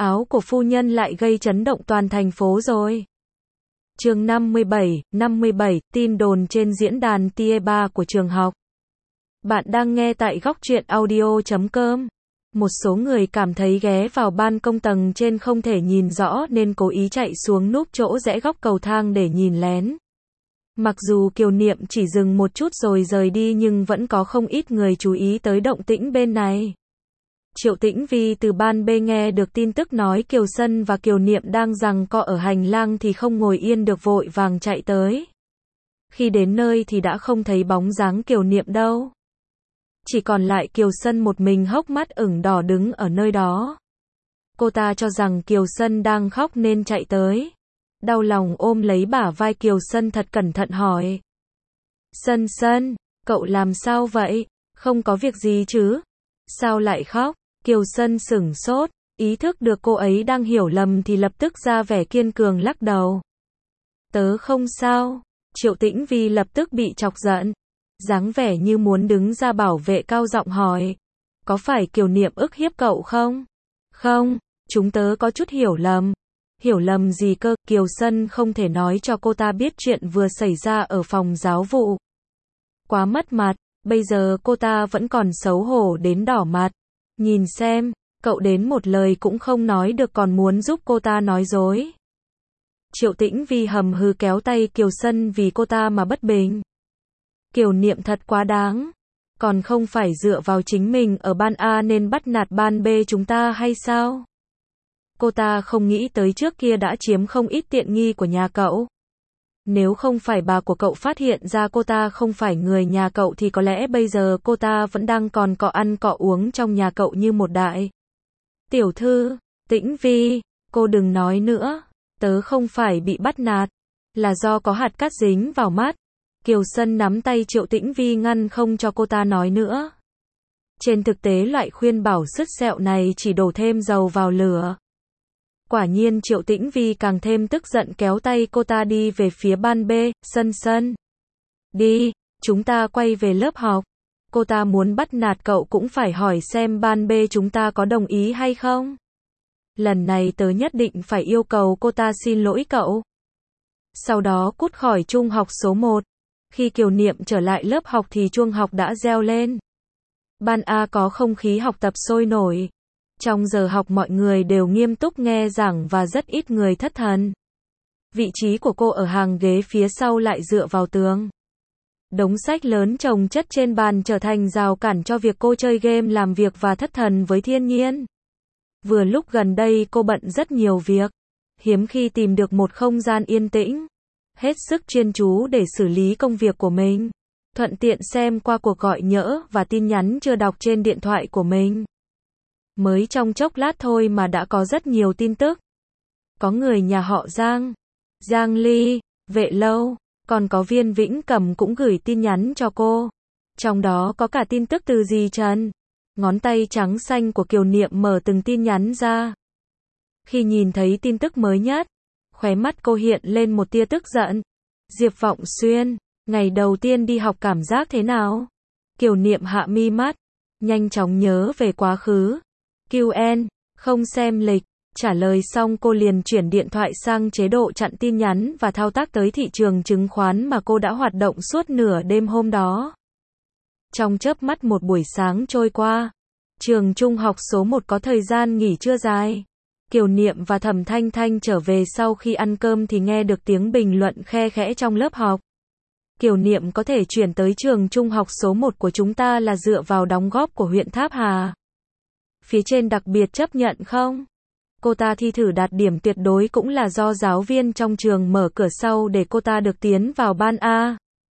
áo của phu nhân lại gây chấn động toàn thành phố rồi. Chương 57, tin đồn trên diễn đàn Tie3 của trường học. Bạn đang nghe tại góc truyện audio.com. Một số người cảm thấy ghé vào ban công tầng trên không thể nhìn rõ nên cố ý chạy xuống núp chỗ rẽ góc cầu thang để nhìn lén. Mặc dù Kiều Niệm chỉ dừng một chút rồi rời đi nhưng vẫn có không ít người chú ý tới động tĩnh bên này. Triệu Tĩnh Vi từ ban B nghe được tin tức nói Kiều Sân và Kiều Niệm đang giằng co ở hành lang thì không ngồi yên được vội vàng chạy tới. Khi đến nơi thì đã không thấy bóng dáng Kiều Niệm đâu. Chỉ còn lại Kiều Sân một mình hốc mắt ửng đỏ đứng ở nơi đó. Cô ta cho rằng Kiều Sân đang khóc nên chạy tới. Đau lòng ôm lấy bả vai Kiều Sân thật cẩn thận hỏi. Sân Sân, cậu làm sao vậy? Không có việc gì chứ? Sao lại khóc? Kiều Sân sửng sốt, ý thức được cô ấy đang hiểu lầm thì lập tức ra vẻ kiên cường lắc đầu. Tớ không sao. Triệu Tĩnh Vi lập tức bị chọc giận. Dáng vẻ như muốn đứng ra bảo vệ cao giọng hỏi. Có phải Kiều Niệm ức hiếp cậu không? Không, chúng tớ có chút hiểu lầm. Hiểu lầm gì cơ? Kiều Sân không thể nói cho cô ta biết chuyện vừa xảy ra ở phòng giáo vụ. Quá mất mặt, bây giờ cô ta vẫn còn xấu hổ đến đỏ mặt. Nhìn xem, cậu đến một lời cũng không nói được còn muốn giúp cô ta nói dối. Triệu Tĩnh Vi hầm hừ kéo tay Kiều Sân vì cô ta mà bất bình. Kiều Niệm thật quá đáng. Còn không phải dựa vào chính mình ở ban A nên bắt nạt ban B chúng ta hay sao? Cô ta không nghĩ tới trước kia đã chiếm không ít tiện nghi của nhà cậu. Nếu không phải bà của cậu phát hiện ra cô ta không phải người nhà cậu thì có lẽ bây giờ cô ta vẫn đang còn cọ ăn cọ uống trong nhà cậu như một đại. Tiểu thư, Tĩnh Vi, cô đừng nói nữa. Tớ không phải bị bắt nạt. Là do có hạt cát dính vào mắt. Kiều Sân nắm tay Triệu Tĩnh Vi ngăn không cho cô ta nói nữa. Trên thực tế loại khuyên bảo sứt sẹo này chỉ đổ thêm dầu vào lửa. Quả nhiên Triệu Tĩnh Vi càng thêm tức giận kéo tay cô ta đi về phía ban B. Sân Sân. Đi, chúng ta quay về lớp học. Cô ta muốn bắt nạt cậu cũng phải hỏi xem ban B chúng ta có đồng ý hay không. Lần này tớ nhất định phải yêu cầu cô ta xin lỗi cậu. Sau đó cút khỏi trung học số 1. Khi Kiều Niệm trở lại lớp học thì chuông học đã reo lên. Ban A có không khí học tập sôi nổi. Trong giờ học mọi người đều nghiêm túc nghe giảng và rất ít người thất thần. Vị trí của cô ở hàng ghế phía sau lại dựa vào tường. Đống sách lớn chồng chất trên bàn trở thành rào cản cho việc cô chơi game, làm việc và thất thần với thiên nhiên. Vừa lúc gần đây cô bận rất nhiều việc. Hiếm khi tìm được một không gian yên tĩnh. Hết sức chuyên chú để xử lý công việc của mình. Thuận tiện xem qua cuộc gọi nhỡ và tin nhắn chưa đọc trên điện thoại của mình. Mới trong chốc lát thôi mà đã có rất nhiều tin tức. Có người nhà họ Giang, Giang Ly, Vệ Lâu, còn có Viên Vĩnh Cầm cũng gửi tin nhắn cho cô. Trong đó có cả tin tức từ dì Trần. Ngón tay trắng xanh của Kiều Niệm mở từng tin nhắn ra. Khi nhìn thấy tin tức mới nhất, khóe mắt cô hiện lên một tia tức giận. Diệp Vọng Xuyên, ngày đầu tiên đi học cảm giác thế nào? Kiều Niệm hạ mi mắt, nhanh chóng nhớ về quá khứ. QN, không xem lịch. Trả lời xong cô liền chuyển điện thoại sang chế độ chặn tin nhắn và thao tác tới thị trường chứng khoán mà cô đã hoạt động suốt nửa đêm hôm đó. Trong chớp mắt một buổi sáng trôi qua, trường trung học số 1 có thời gian nghỉ trưa dài. Kiều Niệm và Thẩm Thanh Thanh trở về sau khi ăn cơm thì nghe được tiếng bình luận khe khẽ trong lớp học. Kiều Niệm có thể chuyển tới trường trung học số 1 của chúng ta là dựa vào đóng góp của huyện Tháp Hà. Phía trên đặc biệt chấp nhận không? Cô ta thi thử đạt điểm tuyệt đối cũng là do giáo viên trong trường mở cửa sau để cô ta được tiến vào ban A.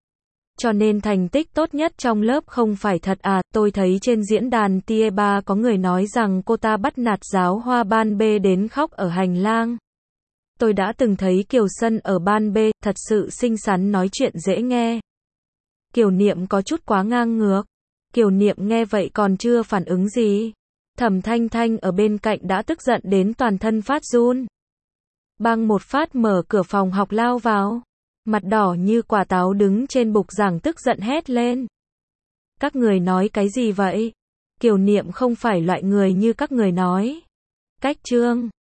Cho nên thành tích tốt nhất trong lớp không phải thật à? Tôi thấy trên diễn đàn Tie3 có người nói rằng cô ta bắt nạt giáo hoa ban B đến khóc ở hành lang. Tôi đã từng thấy Kiều Sân ở ban B, thật sự xinh xắn nói chuyện dễ nghe. Kiều Niệm có chút quá ngang ngược. Kiều Niệm nghe vậy còn chưa phản ứng gì. Thẩm Thanh Thanh ở bên cạnh đã tức giận đến toàn thân phát run. Bang một phát mở cửa phòng học lao vào. Mặt đỏ như quả táo đứng trên bục giảng tức giận hét lên. Các người nói cái gì vậy? Kiều Niệm không phải loại người như các người nói. Cách chương